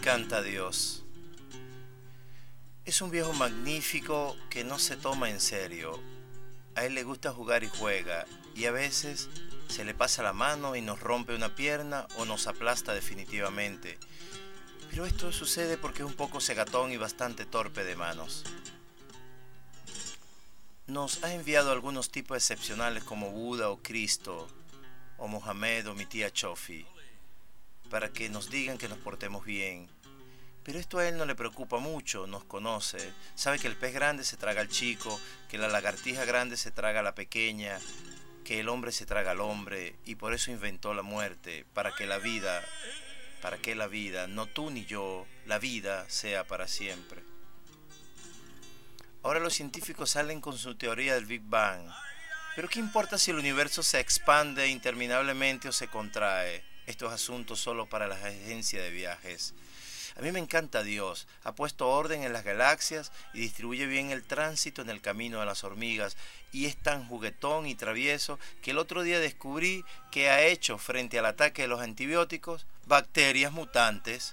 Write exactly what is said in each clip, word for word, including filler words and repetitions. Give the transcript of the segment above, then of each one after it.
encanta Dios. Es un viejo magnífico que no se toma en serio. A él le gusta jugar y juega, y a veces se le pasa la mano y nos rompe una pierna o nos aplasta definitivamente. Pero esto sucede porque es un poco cegatón y bastante torpe de manos. Nos ha enviado algunos tipos excepcionales como Buda o Cristo, o Mohamed o mi tía Chofi, para que nos digan que nos portemos bien. Pero esto a él no le preocupa mucho, nos conoce, sabe que el pez grande se traga al chico, que la lagartija grande se traga a la pequeña, que el hombre se traga al hombre, y por eso inventó la muerte, para que la vida, para que la vida, no tú ni yo, la vida sea para siempre. Ahora los científicos salen con su teoría del Big Bang. Pero ¿qué importa si el universo se expande interminablemente o se contrae? Esto es asunto solo para las agencias de viajes. A mí me encanta Dios. Ha puesto orden en las galaxias y distribuye bien el tránsito en el camino de las hormigas. Y es tan juguetón y travieso que el otro día descubrí que ha hecho frente al ataque de los antibióticos bacterias mutantes.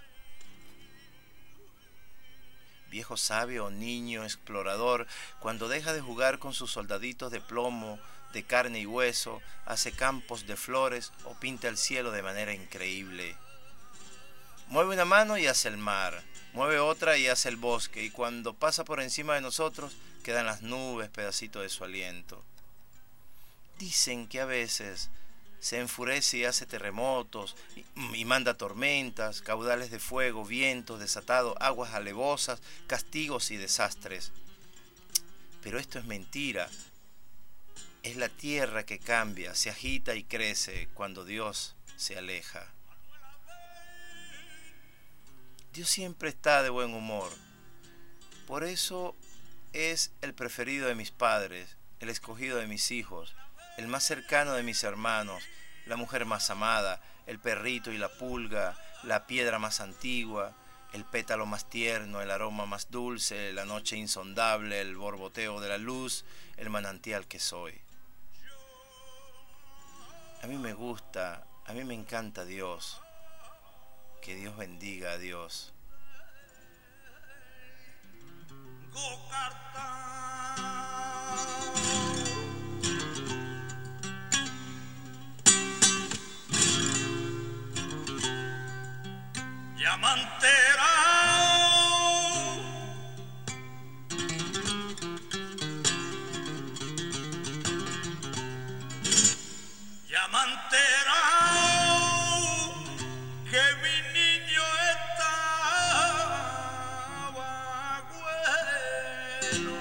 Viejo sabio o niño explorador, cuando deja de jugar con sus soldaditos de plomo, de carne y hueso, hace campos de flores o pinta el cielo de manera increíble. Mueve una mano y hace el mar, mueve otra y hace el bosque, y cuando pasa por encima de nosotros quedan las nubes, pedacitos de su aliento. Dicen que a veces se enfurece y hace terremotos y, y manda tormentas, caudales de fuego, vientos desatados, aguas alevosas, castigos y desastres. Pero esto es mentira. Es la tierra que cambia, se agita y crece cuando Dios se aleja. Dios siempre está de buen humor. Por eso es el preferido de mis padres, el escogido de mis hijos, el más cercano de mis hermanos, la mujer más amada, el perrito y la pulga, la piedra más antigua, el pétalo más tierno, el aroma más dulce, la noche insondable, el borboteo de la luz, el manantial que soy. A mí me gusta, a mí me encanta Dios. Que Dios bendiga a Dios. Diamantera, diamantera, que mi niño estaba bueno.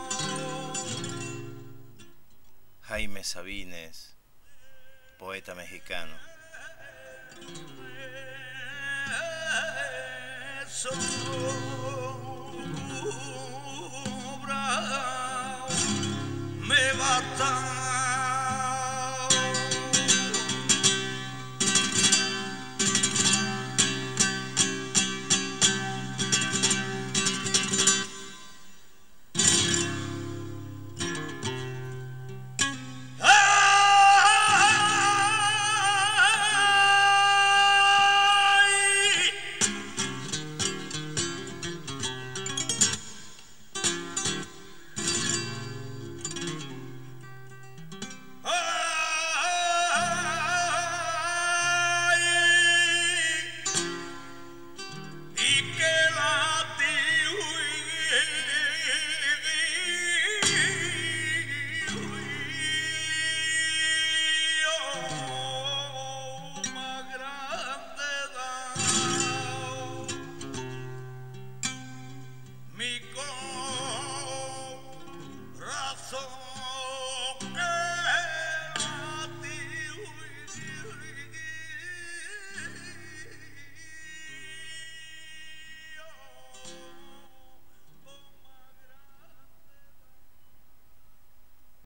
Jaime Sabines, poeta mexicano. Sobra, me basta.